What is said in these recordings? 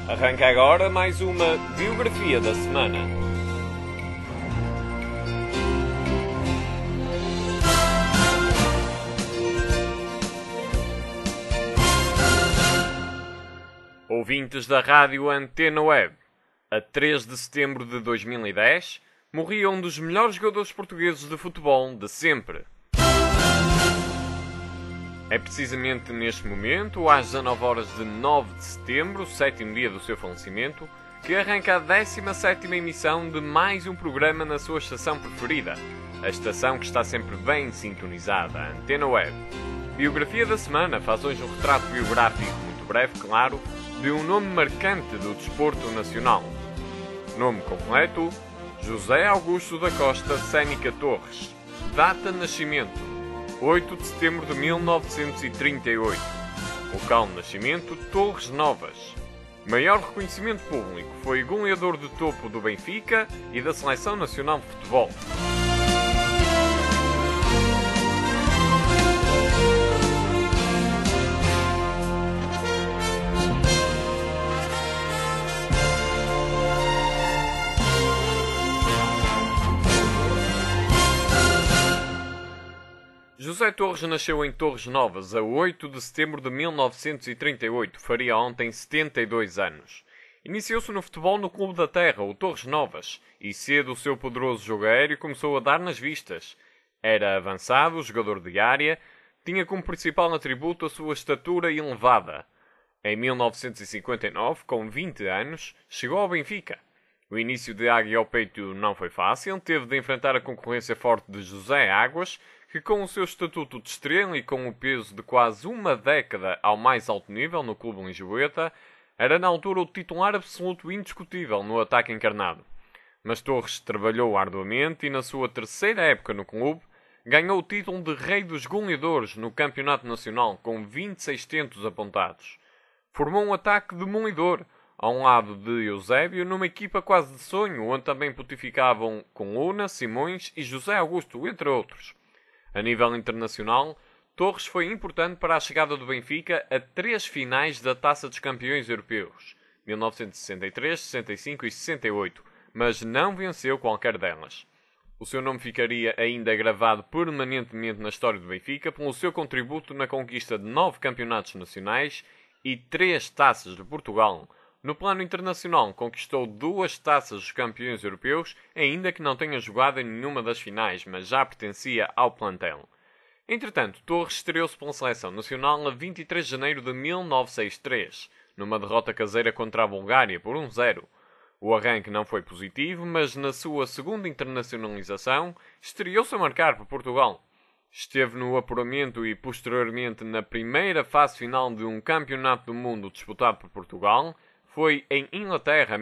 Arranca agora mais uma biografia da semana. Ouvintes da rádio Antena Web, a 3 de setembro de 2010, morria um dos melhores jogadores portugueses de futebol de sempre. É precisamente neste momento, às 19 horas de 9 de setembro, sétimo dia do seu falecimento, que arranca a 17ª emissão de mais um programa na sua estação preferida, a estação que está sempre bem sintonizada, a Antena Web. Biografia da semana faz hoje um retrato biográfico, muito breve, claro, de um nome marcante do desporto nacional. Nome completo: José Augusto da Costa Sénica Torres. Data de nascimento: 8 de setembro de 1938. Local de nascimento: Torres Novas. Maior reconhecimento público: foi goleador de topo do Benfica e da Seleção Nacional de Futebol. José Torres nasceu em Torres Novas a 8 de setembro de 1938, faria ontem 72 anos. Iniciou-se no futebol no Clube da Terra, o Torres Novas, e cedo o seu poderoso jogo aéreo começou a dar nas vistas. Era avançado, jogador de área, tinha como principal atributo a sua estatura elevada. Em 1959, com 20 anos, chegou ao Benfica. O início de Águia ao peito não foi fácil, teve de enfrentar a concorrência forte de José Águas, que com o seu estatuto de estrela e com o peso de quase uma década ao mais alto nível no clube lisboeta, era na altura o titular absoluto e indiscutível no ataque encarnado. Mas Torres trabalhou arduamente e na sua terceira época no clube, ganhou o título de Rei dos Goleadores no Campeonato Nacional com 26 tentos apontados. Formou um ataque demolidor, ao lado de Eusébio, numa equipa quase de sonho, onde também pontificavam Coluna, Simões e José Augusto, entre outros. A nível internacional, Torres foi importante para a chegada do Benfica a 3 finais da Taça dos Campeões Europeus, 1963, 65 e 68, mas não venceu qualquer delas. O seu nome ficaria ainda gravado permanentemente na história do Benfica pelo seu contributo na conquista de 9 campeonatos nacionais e 3 taças de Portugal. No plano internacional, conquistou 2 taças dos campeões europeus, ainda que não tenha jogado em nenhuma das finais, mas já pertencia ao plantel. Entretanto, Torres estreou-se pela seleção nacional a 23 de janeiro de 1963, numa derrota caseira contra a Bulgária por 1-0. O arranque não foi positivo, mas na sua segunda internacionalização, estreou-se a marcar por Portugal. Esteve no apuramento e posteriormente na primeira fase final de um campeonato do mundo disputado por Portugal. Foi em Inglaterra,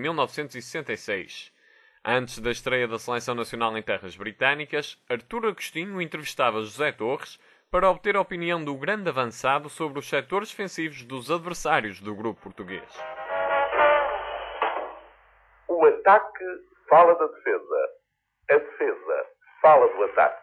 1966. Antes da estreia da Seleção Nacional em terras britânicas, Artur Agostinho entrevistava José Torres para obter a opinião do grande avançado sobre os setores defensivos dos adversários do grupo português. O ataque fala da defesa. A defesa fala do ataque.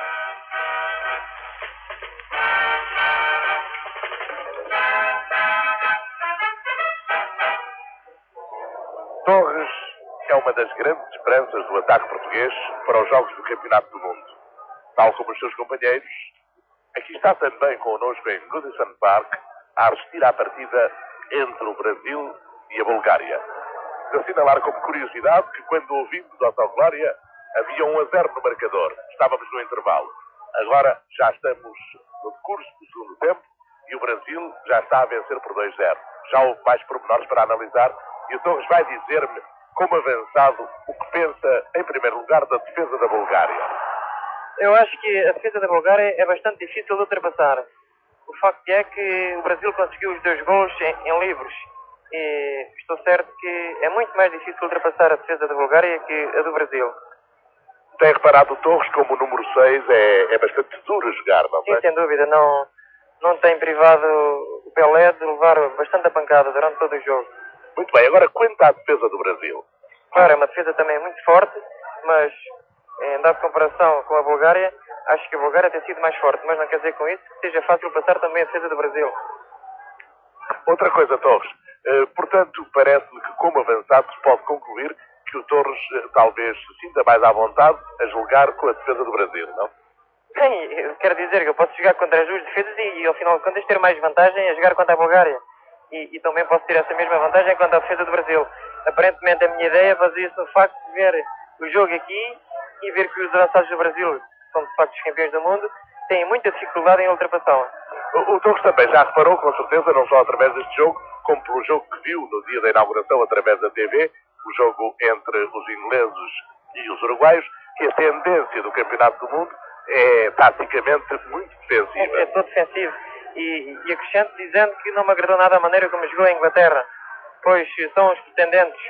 Torres é uma das grandes esperanças do ataque português para os jogos do Campeonato do Mundo. Tal como os seus companheiros, aqui está também connosco em Goodison Park a assistir à partida entre o Brasil e a Bulgária. De assinalar como curiosidade que quando ouvimos a Glória havia 1-0 no marcador. Estávamos no intervalo. Agora já estamos no decurso do segundo tempo e o Brasil já está a vencer por 2-0. Já houve mais pormenores para analisar. E o Torres vai dizer-me, como avançado, o que pensa, em primeiro lugar, da defesa da Bulgária. Eu acho que a defesa da Bulgária é bastante difícil de ultrapassar. O facto é que o Brasil conseguiu os 2 gols em livros. E estou certo que é muito mais difícil ultrapassar a defesa da Bulgária que a do Brasil. Tem reparado o Torres como o número 6 é bastante duro a jogar, não é? Sim, sem dúvida. Não tem privado o Pelé de levar bastante a pancada durante todo o jogo. Muito bem, agora quanto à defesa do Brasil? Claro, é uma defesa também muito forte, mas em dada comparação com a Bulgária, acho que a Bulgária tem sido mais forte, mas não quer dizer com isso que seja fácil passar também a defesa do Brasil. Outra coisa, Torres, Portanto, parece-me que, como avançado, se pode concluir que o Torres talvez se sinta mais à vontade a julgar com a defesa do Brasil, não? Bem, eu quero dizer que eu posso jogar contra as duas defesas e ao final de contas ter mais vantagem a jogar contra a Bulgária. E também posso ter essa mesma vantagem contra a defesa do Brasil. Aparentemente a minha ideia baseia-se no facto de ver o jogo aqui e ver que os avançados do Brasil, que são de facto os campeões do mundo, têm muita dificuldade em ultrapassá-la. O Torres também já reparou, com certeza, não só através deste jogo, como pelo jogo que viu no dia da inauguração através da TV, o jogo entre os ingleses e os uruguaios, que a tendência do Campeonato do Mundo é taticamente muito defensiva. É todo defensivo. E acrescento dizendo que não me agradou nada a maneira como jogou a Inglaterra, pois são os pretendentes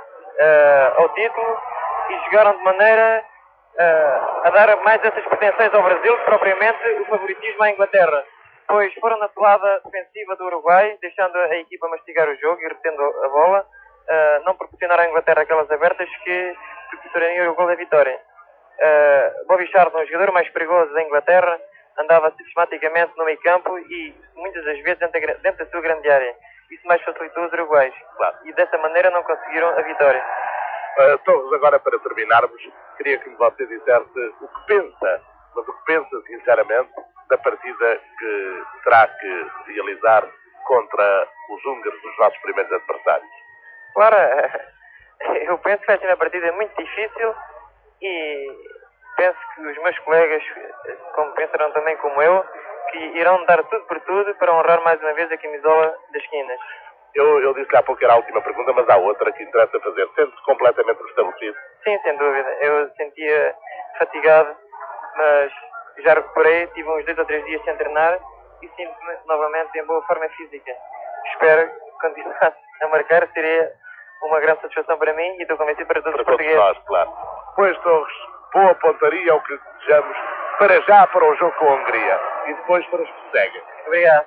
ao título e jogaram de maneira a dar mais essas pretensões ao Brasil que propriamente o favoritismo à Inglaterra, pois foram na pelada defensiva do Uruguai, deixando a equipa mastigar o jogo e retendo a bola, não proporcionaram à Inglaterra aquelas abertas que proporcionariam o gol da vitória. Bobby Charlton, o jogador mais perigoso da Inglaterra, andava sistematicamente no meio campo e muitas das vezes dentro da sua grande área. Isso mais facilitou os uruguaios. Claro. E dessa maneira não conseguiram a vitória. Torres, agora para terminarmos, queria que você dissesse o que pensa, mas o que pensa sinceramente da partida que terá que realizar contra os húngaros, os nossos primeiros adversários. Claro, eu penso que vai ser uma partida muito difícil e penso que os meus colegas, como pensarão também como eu, que irão dar tudo por tudo para honrar mais uma vez a camisola das quinas. Eu disse-lhe há pouco que era a última pergunta, mas há outra que interessa fazer. Sente-se completamente restabelecido? Sim, sem dúvida. Eu sentia fatigado, mas já recuperei, tive uns 2 ou 3 dias sem treinar e sinto-me novamente em boa forma física. Espero que continuar a marcar, seria uma grande satisfação para mim e estou convencido para todos os portugueses. Nós, claro. Pois, Torres, boa pontaria é o que desejamos para já para o jogo com a Hungria e depois para os que seguem. Obrigado.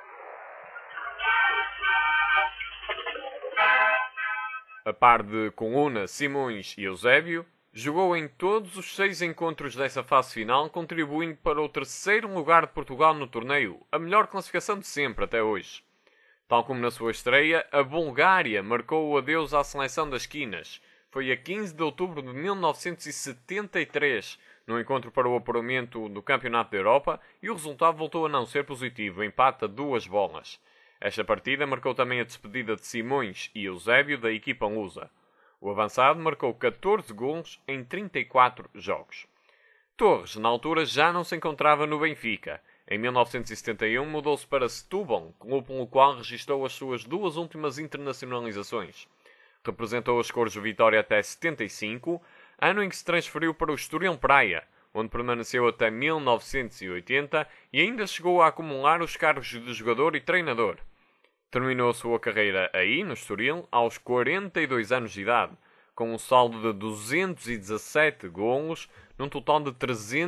A par de Coluna, Simões e Eusébio, jogou em todos os 6 encontros dessa fase final, contribuindo para o 3º lugar de Portugal no torneio, a melhor classificação de sempre até hoje. Tal como na sua estreia, a Bulgária marcou o adeus à seleção das quinas. Foi a 15 de outubro de 1973, no encontro para o apuramento do Campeonato da Europa, e o resultado voltou a não ser positivo, empate a 2 bolas. Esta partida marcou também a despedida de Simões e Eusébio da equipa lusa. O avançado marcou 14 gols em 34 jogos. Torres, na altura, já não se encontrava no Benfica. Em 1971 mudou-se para Setúbal, clube pelo qual registrou as suas 2 últimas internacionalizações. Representou as cores do Vitória até 75, ano em que se transferiu para o Estoril Praia, onde permaneceu até 1980 e ainda chegou a acumular os cargos de jogador e treinador. Terminou a sua carreira aí, no Estoril, aos 42 anos de idade, com um saldo de 217 golos, num total de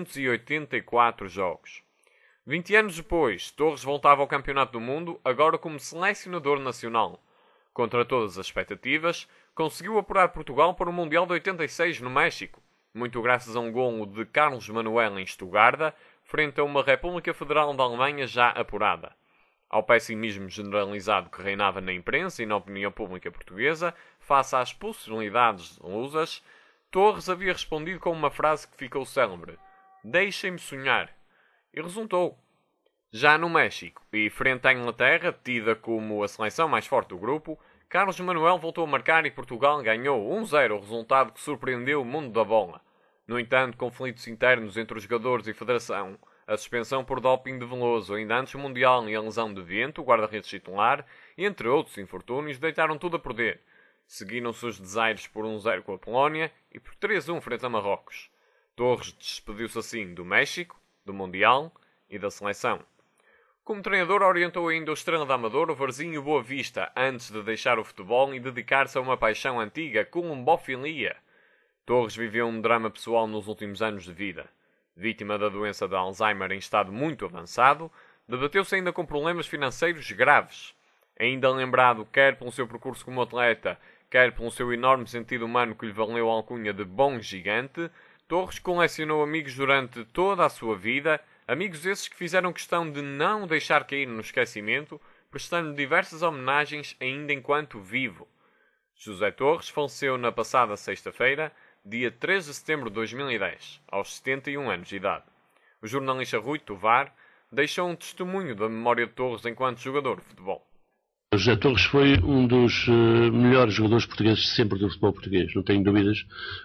384 jogos. 20 anos depois, Torres voltava ao Campeonato do Mundo, agora como selecionador nacional. Contra todas as expectativas, conseguiu apurar Portugal para o Mundial de 86 no México, muito graças a um golo de Carlos Manuel em Estugarda, frente a uma República Federal da Alemanha já apurada. Ao pessimismo generalizado que reinava na imprensa e na opinião pública portuguesa, face às possibilidades lusas, Torres havia respondido com uma frase que ficou célebre: "Deixem-me sonhar." E resultou. Já no México, e frente à Inglaterra, tida como a seleção mais forte do grupo, Carlos Manuel voltou a marcar e Portugal ganhou 1-0, resultado que surpreendeu o mundo da bola. No entanto, conflitos internos entre os jogadores e federação, a suspensão por doping de Veloso ainda antes do Mundial e a lesão de Vento, o guarda-redes titular, entre outros infortúnios, deitaram tudo a perder. Seguiram-se os desaires por 1-0 com a Polónia e por 3-1 frente a Marrocos. Torres despediu-se assim do México, do Mundial e da seleção. Como treinador, orientou ainda o Estrela da Amadora, o Varzim e o Boa Vista, antes de deixar o futebol e dedicar-se a uma paixão antiga, columbofilia. Torres viveu um drama pessoal nos últimos anos de vida. Vítima da doença de Alzheimer em estado muito avançado, debateu-se ainda com problemas financeiros graves. Ainda lembrado quer pelo seu percurso como atleta, quer pelo seu enorme sentido humano que lhe valeu a alcunha de bom gigante, Torres colecionou amigos durante toda a sua vida, amigos esses que fizeram questão de não deixar cair no esquecimento, prestando diversas homenagens ainda enquanto vivo. José Torres faleceu na passada sexta-feira, dia 3 de setembro de 2010, aos 71 anos de idade. O jornalista Rui Tovar deixou um testemunho da memória de Torres enquanto jogador de futebol. José Torres foi um dos melhores jogadores portugueses sempre do futebol português, não tenho dúvidas,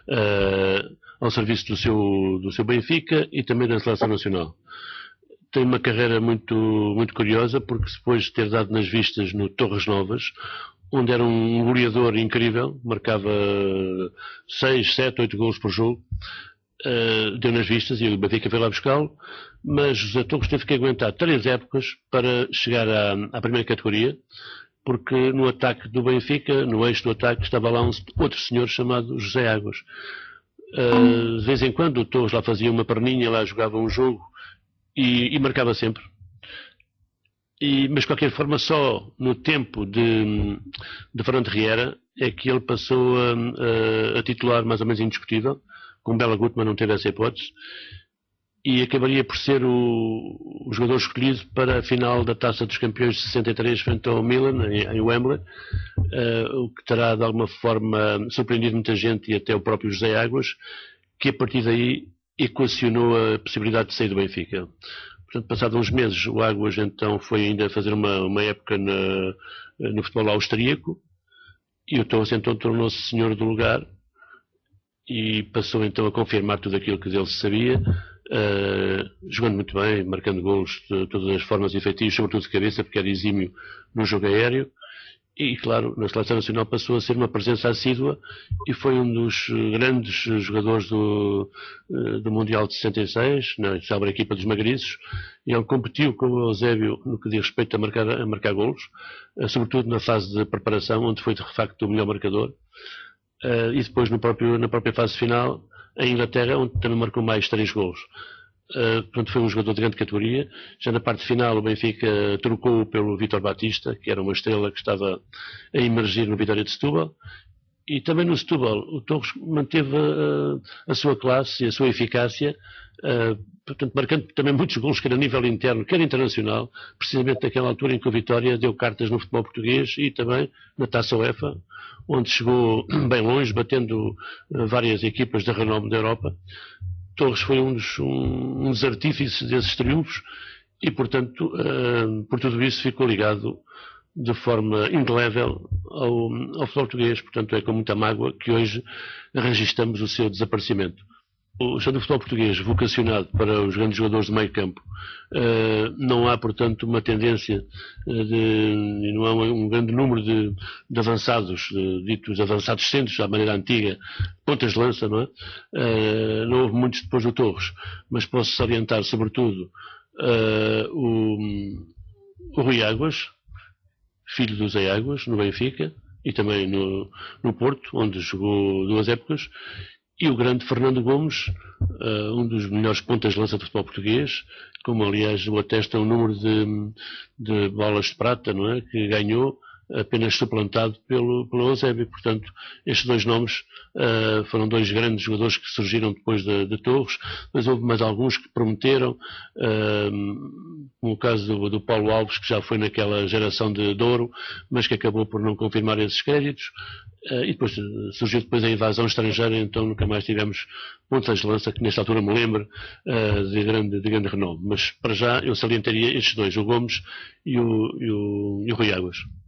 ao serviço do seu Benfica e também da Seleção Nacional. Tem uma carreira muito, muito curiosa, porque depois de ter dado nas vistas no Torres Novas, onde era um goleador incrível, marcava 6, 7, 8 golos por jogo, deu nas vistas e o Benfica veio lá buscá-lo, mas José Torres teve que aguentar 3 épocas para chegar à primeira categoria, porque no ataque do Benfica, no eixo do ataque, estava lá outro senhor chamado José Águas. De vez em quando o Torres lá fazia uma perninha, lá jogava um jogo e marcava sempre. Mas de qualquer forma só no tempo de Fernando Riera é que ele passou a titular mais ou menos indiscutível. Com Bela Gutmann não teve essa hipótese, e acabaria por ser o jogador escolhido para a final da Taça dos Campeões de 63 frente ao Milan, em Wembley, o que terá de alguma forma surpreendido muita gente e até o próprio José Águas, que a partir daí equacionou a possibilidade de sair do Benfica. Portanto, passados uns meses, o Águas então foi ainda fazer uma época no futebol austríaco, e o Torres então tornou-se senhor do lugar, e passou então a confirmar tudo aquilo que dele se sabia, jogando muito bem, marcando golos de todas as formas e feitios, sobretudo de cabeça, porque era exímio no jogo aéreo, e claro, na Seleção Nacional passou a ser uma presença assídua e foi um dos grandes jogadores do Mundial de 66, na célebre equipa dos magriços, e ele competiu com o Eusébio no que diz respeito a marcar golos, sobretudo na fase de preparação, onde foi de facto o melhor marcador. E depois na própria fase final, em Inglaterra, onde também marcou mais 3 golos. Portanto, foi um jogador de grande categoria. Já na parte final, o Benfica trocou-o pelo Vítor Batista, que era uma estrela que estava a emergir no Vitória de Setúbal. E também no Setúbal, o Torres manteve a sua classe e a sua eficácia, portanto, marcando também muitos golos, quer a nível interno, quer internacional, precisamente naquela altura em que o Vitória deu cartas no futebol português e também na Taça UEFA, onde chegou bem longe, batendo várias equipas de renome da Europa. Torres foi um dos artífices desses triunfos e, portanto, por tudo isso ficou ligado de forma indelével ao futebol português. Portanto, é com muita mágoa que hoje registramos o seu desaparecimento. O futebol português, vocacionado para os grandes jogadores de meio campo, não há, portanto, uma tendência não há um grande número de avançados, ditos avançados centros, à maneira antiga, pontas de lança, não é? Não houve muitos depois do Torres, mas posso salientar, sobretudo, o Rui Águas, filho do Zé Águas, no Benfica, e também no Porto, onde jogou 2 épocas, e o grande Fernando Gomes, um dos melhores pontas de lança do futebol português, como aliás o atesta o número de bolas de prata, não é? Que ganhou, apenas suplantado pelo Eusébio. Portanto, estes 2 nomes foram 2 grandes jogadores que surgiram depois de Torres, mas houve mais alguns que prometeram, como o caso do Paulo Alves, que já foi naquela geração de ouro, mas que acabou por não confirmar esses créditos. E depois surgiu depois a invasão estrangeira, então nunca mais tivemos pontas de lança que nesta altura me lembro de grande renome. Mas para já eu salientaria estes 2, o Gomes e o Rui Águas.